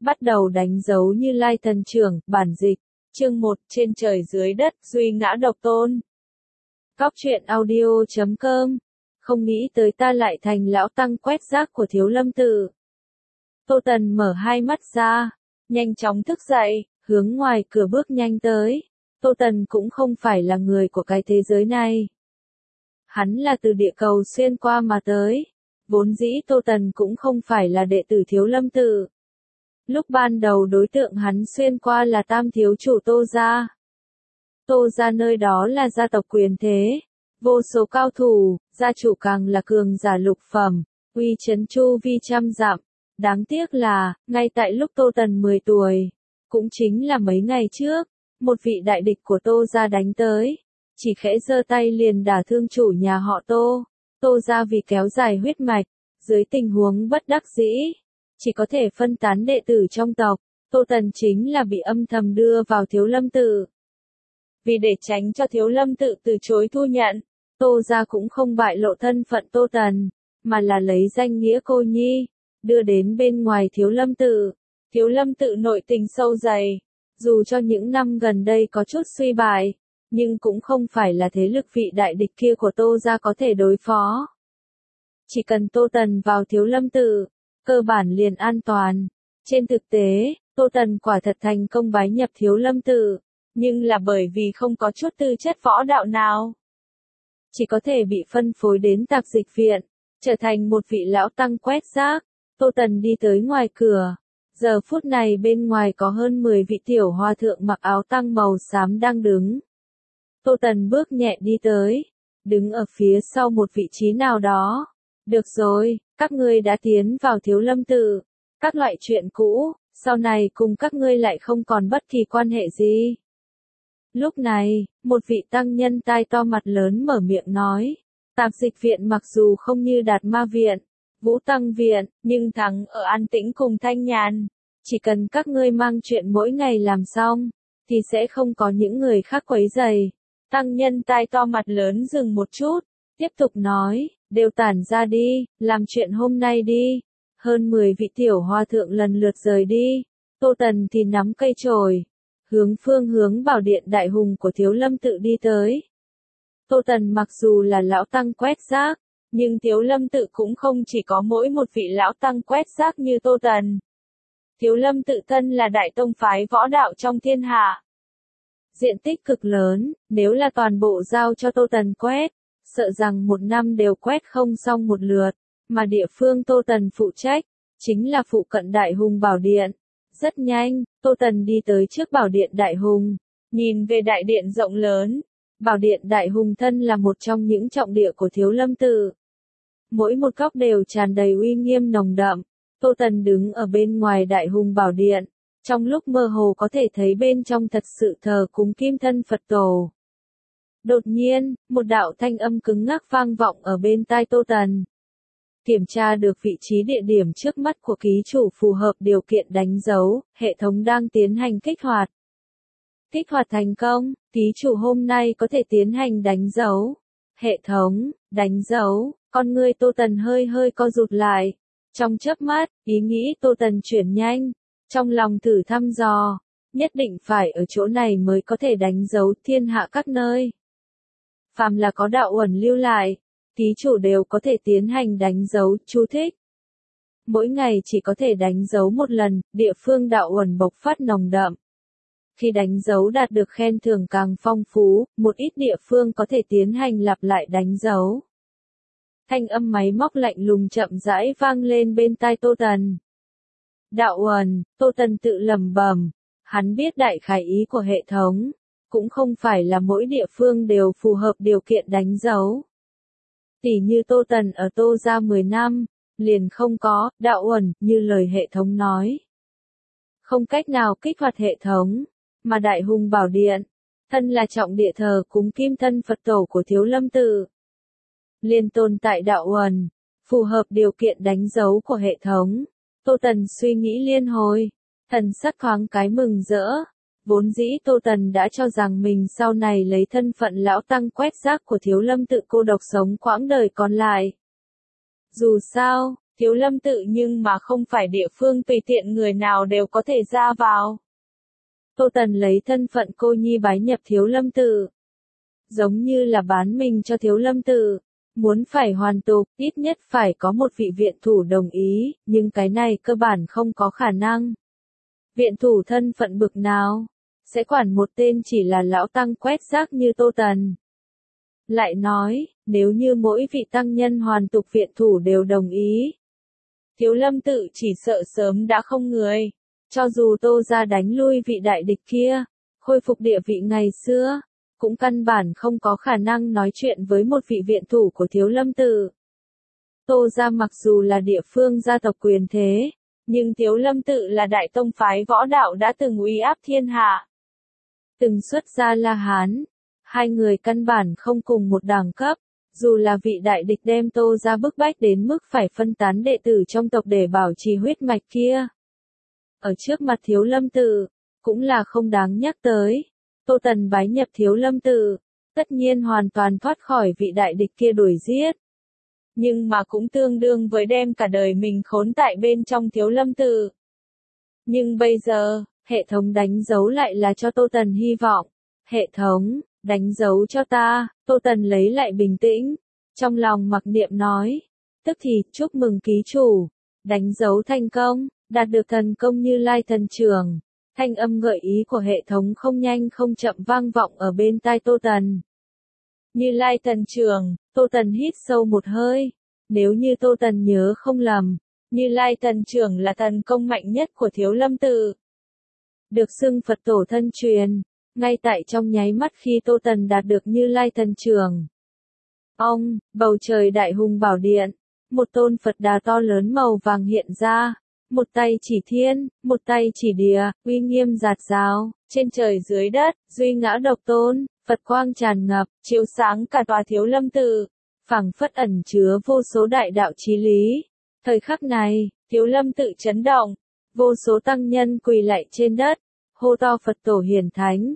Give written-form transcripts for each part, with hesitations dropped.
bắt đầu đánh dấu Như Lai Thần Trưởng, bản dịch, chương 1, trên trời dưới đất, duy ngã độc tôn. Cóc truyện audio.com, không nghĩ tới ta lại thành lão tăng quét rác của Thiếu Lâm Tự. Tô Tần mở hai mắt ra, nhanh chóng thức dậy, hướng ngoài cửa bước nhanh tới. Tô Tần cũng không phải là người của cái thế giới này. Hắn là từ địa cầu xuyên qua mà tới. Vốn dĩ Tô Tần cũng không phải là đệ tử Thiếu Lâm Tự. Lúc ban đầu đối tượng hắn xuyên qua là Tam thiếu chủ Tô gia. Tô gia nơi đó là gia tộc quyền thế, vô số cao thủ, gia chủ càng là cường giả lục phẩm, uy chấn chu vi trăm dặm. Đáng tiếc là, ngay tại lúc Tô Tần 10 tuổi, cũng chính là mấy ngày trước, một vị đại địch của Tô gia đánh tới, chỉ khẽ giơ tay liền đả thương chủ nhà họ Tô. Tô gia vì kéo dài huyết mạch, dưới tình huống bất đắc dĩ, chỉ có thể phân tán đệ tử trong tộc. Tô Tần chính là bị âm thầm đưa vào Thiếu Lâm Tự. Vì để tránh cho Thiếu Lâm Tự từ chối thu nhận, Tô gia cũng không bại lộ thân phận Tô Tần, mà là lấy danh nghĩa cô nhi, đưa đến bên ngoài Thiếu Lâm Tự. Thiếu Lâm Tự nội tình sâu dày, dù cho những năm gần đây có chút suy bại, nhưng cũng không phải là thế lực vị đại địch kia của Tô gia có thể đối phó. Chỉ cần Tô Tần vào Thiếu Lâm Tự, cơ bản liền an toàn. Trên thực tế, Tô Tần quả thật thành công bái nhập Thiếu Lâm Tự, nhưng là bởi vì không có chút tư chất võ đạo nào. Chỉ có thể bị phân phối đến tạp dịch viện, trở thành một vị lão tăng quét rác. Tô Tần đi tới ngoài cửa. Giờ phút này bên ngoài có hơn 10 vị tiểu hòa thượng mặc áo tăng màu xám đang đứng. Tô Tần bước nhẹ đi tới, đứng ở phía sau một vị trí nào đó. Được rồi, các ngươi đã tiến vào Thiếu Lâm Tự. Các loại chuyện cũ, sau này cùng các ngươi lại không còn bất kỳ quan hệ gì. Lúc này, một vị tăng nhân tai to mặt lớn mở miệng nói. Tạp dịch viện mặc dù không như Đạt Ma Viện, Vũ Tăng Viện, nhưng thắng ở an tĩnh cùng thanh nhàn. Chỉ cần các ngươi mang chuyện mỗi ngày làm xong, thì sẽ không có những người khác quấy rầy. Tăng nhân tai to mặt lớn dừng một chút, tiếp tục nói, đều tản ra đi, làm chuyện hôm nay đi. Hơn 10 vị tiểu hòa thượng lần lượt rời đi. Tô Tần thì nắm cây chổi, hướng bảo điện đại hùng của Thiếu Lâm Tự đi tới. Tô Tần mặc dù là lão tăng quét rác, nhưng Thiếu Lâm Tự cũng không chỉ có mỗi một vị lão tăng quét rác như Tô Tần. Thiếu Lâm Tự thân là đại tông phái võ đạo trong thiên hạ. Diện tích cực lớn, nếu là toàn bộ giao cho Tô Tần quét, sợ rằng một năm đều quét không xong một lượt, mà địa phương Tô Tần phụ trách, chính là phụ cận Đại Hùng Bảo Điện. Rất nhanh, Tô Tần đi tới trước Bảo Điện Đại Hùng, nhìn về đại điện rộng lớn. Bảo Điện Đại Hùng thân là một trong những trọng địa của Thiếu Lâm Tự. Mỗi một góc đều tràn đầy uy nghiêm nồng đậm. Tô Tần đứng ở bên ngoài Đại Hùng Bảo Điện, trong lúc mơ hồ có thể thấy bên trong thật sự thờ cúng kim thân Phật Tổ. Đột nhiên, một đạo thanh âm cứng ngắc vang vọng ở bên tai Tô Tần. Kiểm tra được vị trí địa điểm trước mắt của ký chủ phù hợp điều kiện đánh dấu, hệ thống đang tiến hành kích hoạt. Kích hoạt thành công, ký chủ hôm nay có thể tiến hành đánh dấu. Hệ thống, đánh dấu, con ngươi Tô Tần hơi co rụt lại. Trong chớp mắt, ý nghĩ Tô Tần chuyển nhanh, trong lòng thử thăm dò, nhất định phải ở chỗ này mới có thể đánh dấu thiên hạ các nơi. Phàm là có đạo uẩn lưu lại, ký chủ đều có thể tiến hành đánh dấu. Chú thích. Mỗi ngày chỉ có thể đánh dấu một lần, địa phương đạo uẩn bộc phát nồng đậm. Khi đánh dấu đạt được khen thưởng càng phong phú, một ít địa phương có thể tiến hành lặp lại đánh dấu. Thanh âm máy móc lạnh lùng chậm rãi vang lên bên tai Tô Tần. Đạo uẩn, Tô Tần tự lẩm bẩm, hắn biết đại khái ý của hệ thống, cũng không phải là mỗi địa phương đều phù hợp điều kiện đánh dấu. Tỉ như Tô Tần ở Tô gia 10 năm, liền không có đạo uẩn như lời hệ thống nói. Không cách nào kích hoạt hệ thống, mà Đại Hùng Bảo Điện, thân là trọng địa thờ cúng kim thân Phật Tổ của Thiếu Lâm Tự. Liền tồn tại đạo uẩn, phù hợp điều kiện đánh dấu của hệ thống. Tô Tần suy nghĩ liên hồi, thần sắc thoáng cái mừng rỡ. Vốn dĩ Tô Tần đã cho rằng mình sau này lấy thân phận lão tăng quét rác của Thiếu Lâm Tự cô độc sống quãng đời còn lại. Dù sao, Thiếu Lâm tự nhưng mà không phải địa phương tùy tiện người nào đều có thể ra vào. Tô Tần lấy thân phận cô nhi bái nhập Thiếu Lâm tự. Giống như là bán mình cho Thiếu Lâm tự. Muốn phải hoàn tục, ít nhất phải có một vị viện thủ đồng ý, nhưng cái này cơ bản không có khả năng. Viện thủ thân phận bực nào, sẽ quản một tên chỉ là lão tăng quét rác như Tô Tần. Lại nói, nếu như mỗi vị tăng nhân hoàn tục viện thủ đều đồng ý, Thiếu Lâm tự chỉ sợ sớm đã không người. Cho dù Tô ra đánh lui vị đại địch kia, khôi phục địa vị ngày xưa, cũng căn bản không có khả năng nói chuyện với một vị viện thủ của Thiếu Lâm tự. Tô ra mặc dù là địa phương gia tộc quyền thế, nhưng Thiếu Lâm tự là đại tông phái võ đạo đã từng uy áp thiên hạ. Từng xuất ra La Hán, hai người căn bản không cùng một đẳng cấp, dù là vị đại địch đem Tô ra bức bách đến mức phải phân tán đệ tử trong tộc để bảo trì huyết mạch kia. Ở trước mặt Thiếu Lâm tự, cũng là không đáng nhắc tới. Tô Tần bái nhập Thiếu Lâm tự, tất nhiên hoàn toàn thoát khỏi vị đại địch kia đuổi giết. Nhưng mà cũng tương đương với đem cả đời mình khốn tại bên trong Thiếu Lâm tự. Nhưng bây giờ, hệ thống đánh dấu lại là cho Tô Tần hy vọng. Hệ thống, đánh dấu cho ta, Tô Tần lấy lại bình tĩnh. Trong lòng mặc niệm nói, tức thì chúc mừng ký chủ, đánh dấu thành công, đạt được thần công Như Lai thần trưởng. Thanh âm gợi ý của hệ thống không nhanh không chậm vang vọng ở bên tai Tô Tần. Như Lai thần trưởng, Tô Tần hít sâu một hơi. Nếu như Tô Tần nhớ không lầm, Như Lai thần trưởng là thần công mạnh nhất của Thiếu Lâm tự. Được xưng Phật tổ thân truyền, ngay tại trong nháy mắt khi Tô Tần đạt được Như Lai thần trưởng. Bầu trời đại hùng bảo điện, một tôn Phật đà to lớn màu vàng hiện ra. Một tay chỉ thiên, một tay chỉ địa, uy nghiêm rạt rào, trên trời dưới đất, duy ngã độc tôn, Phật quang tràn ngập, chiếu sáng cả tòa Thiếu Lâm tự, phảng phất ẩn chứa vô số đại đạo chí lý. Thời khắc này, Thiếu Lâm tự chấn động, vô số tăng nhân quỳ lạy trên đất, hô to Phật tổ hiển thánh.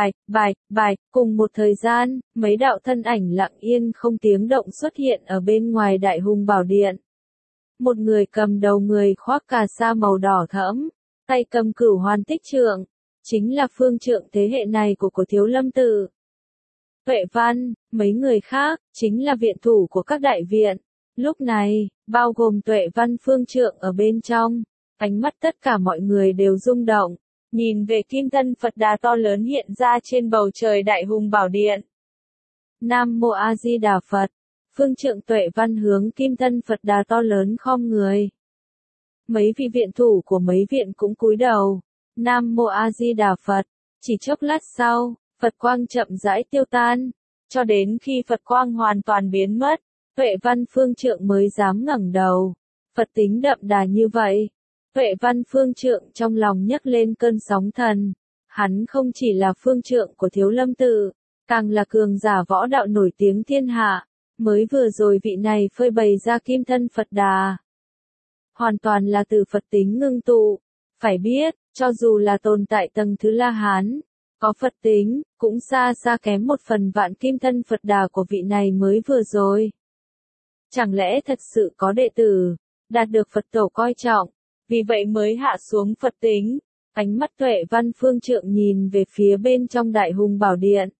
Bài, cùng một thời gian, mấy đạo thân ảnh lặng yên không tiếng động xuất hiện ở bên ngoài đại hùng bảo điện. Một người cầm đầu người khoác cà sa màu đỏ thẫm, tay cầm Cửu Hoàn Tích Trượng, chính là phương trượng thế hệ này của Thiếu Lâm tự. Tuệ Văn, mấy người khác, chính là viện thủ của các đại viện. Lúc này, bao gồm Tuệ Văn phương trượng ở bên trong, ánh mắt tất cả mọi người đều rung động, nhìn về kim thân Phật đà to lớn hiện ra trên bầu trời đại hùng bảo điện. Nam Mô A Di Đà Phật. Phương trượng Tuệ Văn hướng kim thân Phật đà to lớn khom người. Mấy vị viện thủ của mấy viện cũng cúi đầu. Nam Mô A Di Đà Phật. Chỉ chốc lát sau, Phật quang chậm rãi tiêu tan, cho đến khi Phật quang hoàn toàn biến mất, Tuệ Văn phương trượng mới dám ngẩng đầu. Phật tính đậm đà như vậy, Tuệ Văn phương trượng trong lòng nhấc lên cơn sóng thần. Hắn không chỉ là phương trượng của Thiếu Lâm tự, càng là cường giả võ đạo nổi tiếng thiên hạ. Mới vừa rồi vị này phơi bày ra kim thân Phật đà, hoàn toàn là từ Phật tính ngưng tụ. Phải biết, cho dù là tồn tại tầng thứ La Hán, có Phật tính, cũng xa xa kém một phần vạn kim thân Phật đà của vị này mới vừa rồi. Chẳng lẽ thật sự có đệ tử, đạt được Phật tổ coi trọng, vì vậy mới hạ xuống Phật tính. Ánh mắt Tuệ Văn phương trượng nhìn về phía bên trong đại hùng bảo điện,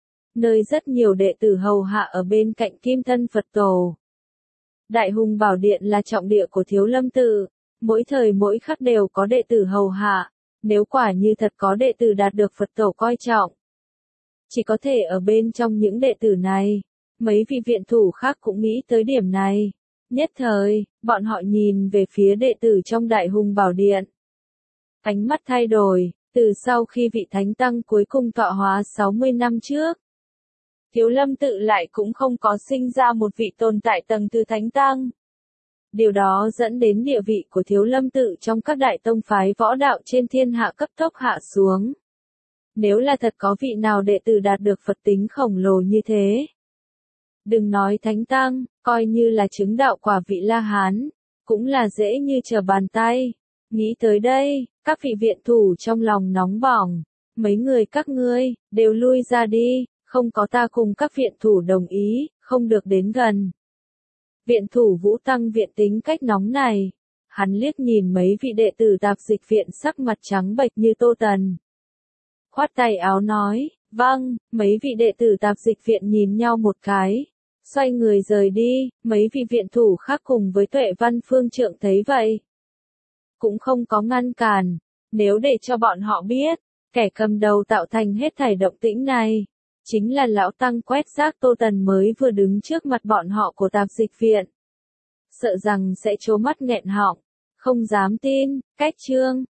nơi rất nhiều đệ tử hầu hạ ở bên cạnh kim thân Phật tổ. Đại hùng bảo điện là trọng địa của Thiếu Lâm tự, mỗi thời mỗi khắc đều có đệ tử hầu hạ. Nếu quả như thật có đệ tử đạt được Phật tổ coi trọng, chỉ có thể ở bên trong những đệ tử này. Mấy vị viện thủ khác cũng nghĩ tới điểm này. Nhất thời, bọn họ nhìn về phía đệ tử trong đại hùng bảo điện. Ánh mắt thay đổi, từ sau khi vị thánh tăng cuối cùng tọa hóa 60 năm trước. Thiếu Lâm tự lại cũng không có sinh ra một vị tồn tại tầng thứ thánh tăng. Điều đó dẫn đến địa vị của Thiếu Lâm tự trong các đại tông phái võ đạo trên thiên hạ cấp tốc hạ xuống. Nếu là thật có vị nào đệ tử đạt được Phật tính khổng lồ như thế, đừng nói thánh tăng, coi như là chứng đạo quả vị La Hán, cũng là dễ như trở bàn tay. Nghĩ tới đây, các vị viện thủ trong lòng nóng bỏng. Mấy người các ngươi, đều lui ra đi, không có ta cùng các viện thủ đồng ý, không được đến gần. Viện thủ Vũ Tăng Viện tính cách nóng này. Hắn liếc nhìn mấy vị đệ tử Tạp Dịch Viện sắc mặt trắng bệch như Tô Tần. Khoát tay áo nói, vâng, mấy vị đệ tử Tạp Dịch Viện nhìn nhau một cái. Xoay người rời đi, mấy vị viện thủ khác cùng với Tuệ Văn Phương Trượng thấy vậy. Cũng không có ngăn cản, nếu để cho bọn họ biết, kẻ cầm đầu tạo thành hết thảy động tĩnh này. Chính là lão tăng quét rác Tô Tần mới vừa đứng trước mặt bọn họ của Tạp Dịch Viện. Sợ rằng sẽ trố mắt nghẹn họng, không dám tin, cách chương.